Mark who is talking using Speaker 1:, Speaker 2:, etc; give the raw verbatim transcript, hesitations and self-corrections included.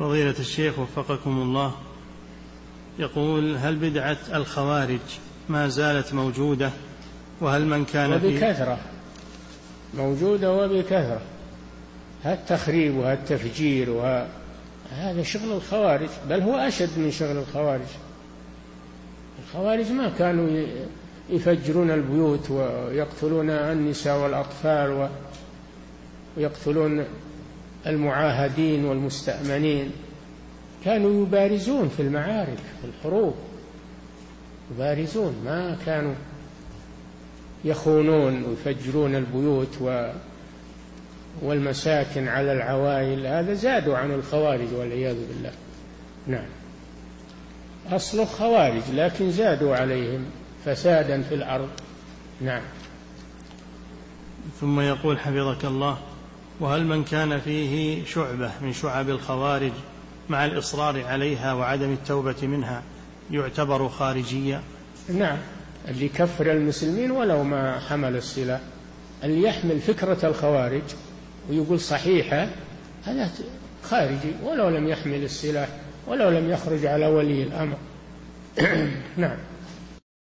Speaker 1: فضيلة الشيخ وفقكم الله، يقول: هل بدعة الخوارج ما زالت موجودة؟ وهل من كان
Speaker 2: وبكثرة موجودة وبكثرة، هالتخريب وهالتفجير وهذا شغل الخوارج، بل هو أشد من شغل الخوارج. الخوارج ما كانوا يفجرون البيوت ويقتلون النساء والأطفال ويقتلون المعاهدين والمستأمنين، كانوا يبارزون في المعارك في الحروب، يبارزون، ما كانوا يخونون ويفجرون البيوت والمساكن على العوائل. هذا زادوا عن الخوارج والعياذ بالله. نعم، أصل خوارج لكن زادوا عليهم فسادا في الأرض. نعم.
Speaker 1: ثم يقول حفظك الله: وهل من كان فيه شعبة من شعب الخوارج مع الإصرار عليها وعدم التوبة منها يعتبر خارجيا؟
Speaker 2: نعم، اللي كفر المسلمين ولو ما حمل السلاح، اللي يحمل فكرة الخوارج ويقول صحيحة هذا خارجي ولو لم يحمل السلاح ولو لم يخرج على ولي الأمر. نعم.